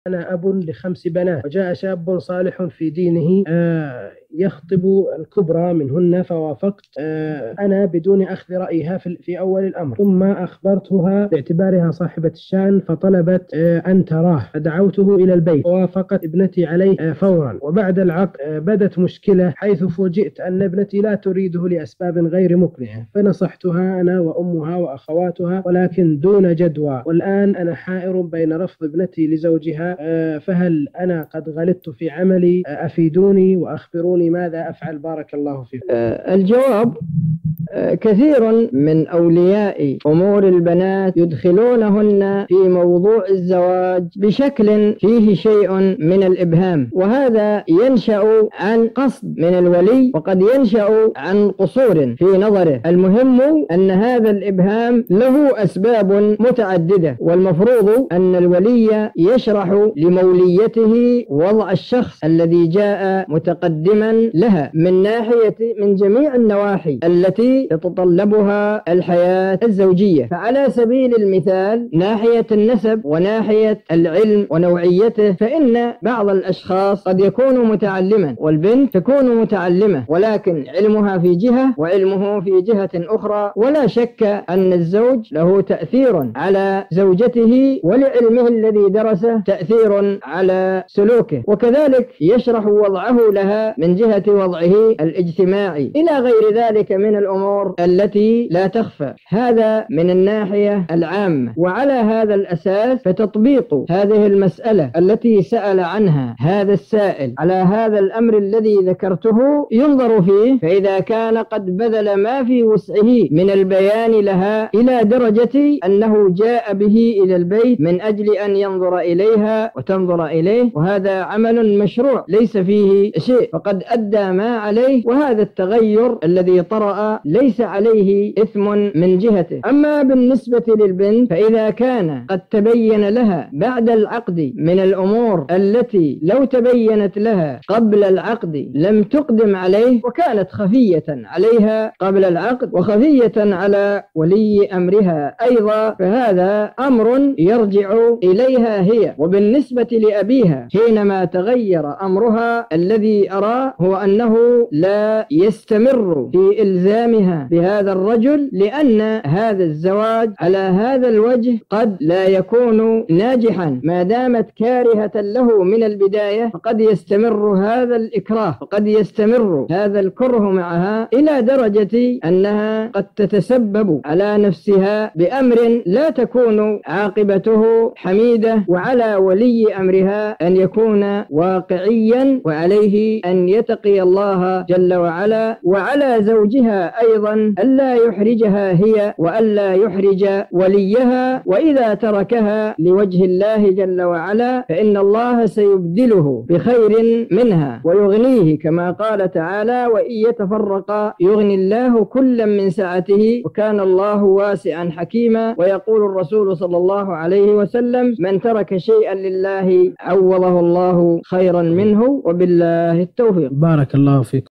أنا أب ل5 بنات، وجاء شاب صالح في دينه يخطب الكبرى منهن، فوافقت أنا بدون أخذ رأيها في أول الأمر، ثم أخبرتها باعتبارها صاحبة الشأن فطلبت أن تراه، فدعوته إلى البيت ووافقت ابنتي عليه فورا. وبعد العقد بدت مشكلة، حيث فوجئت أن ابنتي لا تريده لأسباب غير مقنعة، فنصحتها أنا وأمها وأخواتها ولكن دون جدوى. والآن أنا حائر بين رفض ابنتي لزوجها، فهل أنا قد غلطت في عملي؟ أفيدوني وأخبروني ماذا أفعل، بارك الله فيكم. الجواب: كثير من أولياء أمور البنات يدخلونهن في موضوع الزواج بشكل فيه شيء من الإبهام، وهذا ينشأ عن قصد من الولي وقد ينشأ عن قصور في نظره. المهم أن هذا الإبهام له أسباب متعددة، والمفروض أن الولي يشرح لموليته وضع الشخص الذي جاء متقدما لها من جميع النواحي التي تتطلبها الحياة الزوجية. فعلى سبيل المثال، ناحية النسب وناحية العلم ونوعيته، فإن بعض الأشخاص قد يكون متعلما والبنت تكون متعلمة، ولكن علمها في جهة وعلمه في جهة أخرى، ولا شك أن الزوج له تأثير على زوجته، ولعلمه الذي درسه تأثير على سلوكه، وكذلك يشرح وضعه لها من جهة وضعه الاجتماعي إلى غير ذلك من الأمور التي لا تخفى. هذا من الناحية العامة. وعلى هذا الأساس فتطبيق هذه المسألة التي سأل عنها هذا السائل على هذا الأمر الذي ذكرته ينظر فيه، فإذا كان قد بذل ما في وسعه من البيان لها إلى درجة أنه جاء به إلى البيت من أجل أن ينظر إليها وتنظر إليه، وهذا عمل مشروع ليس فيه شيء، فقد أدى ما عليه، وهذا التغير الذي طرأ ليس عليه إثم من جهته. أما بالنسبة للبنت، فإذا كان قد تبين لها بعد العقد من الأمور التي لو تبينت لها قبل العقد لم تقدم عليه، وكانت خفية عليها قبل العقد وخفية على ولي أمرها أيضا، فهذا أمر يرجع إليها هي. وبالنسبة لأبيها، حينما تغير أمرها الذي أرى هو أنه لا يستمر في إلزامها بهذا الرجل، لأن هذا الزواج على هذا الوجه قد لا يكون ناجحا ما دامت كارهة له من البداية، فقد يستمر هذا الإكراه وقد يستمر هذا الكره معها إلى درجة أنها قد تتسبب على نفسها بأمر لا تكون عاقبته حميدة. وعلى ولي أمرها أن يكون واقعيا، وعليه أن يتقي الله جل وعلا، وعلى زوجها أيضا ألا يحرجها هي وألا يحرج وليها، وإذا تركها لوجه الله جل وعلا فإن الله سيبدله بخير منها ويغنيه، كما قال تعالى: وإن يتفرقا يغني الله كلا من سعته وكان الله واسعا حكيما. ويقول الرسول صلى الله عليه وسلم: من ترك شيئا لله عوضه الله خيرا منه، وبالله التوفيق. بارك الله فيكم.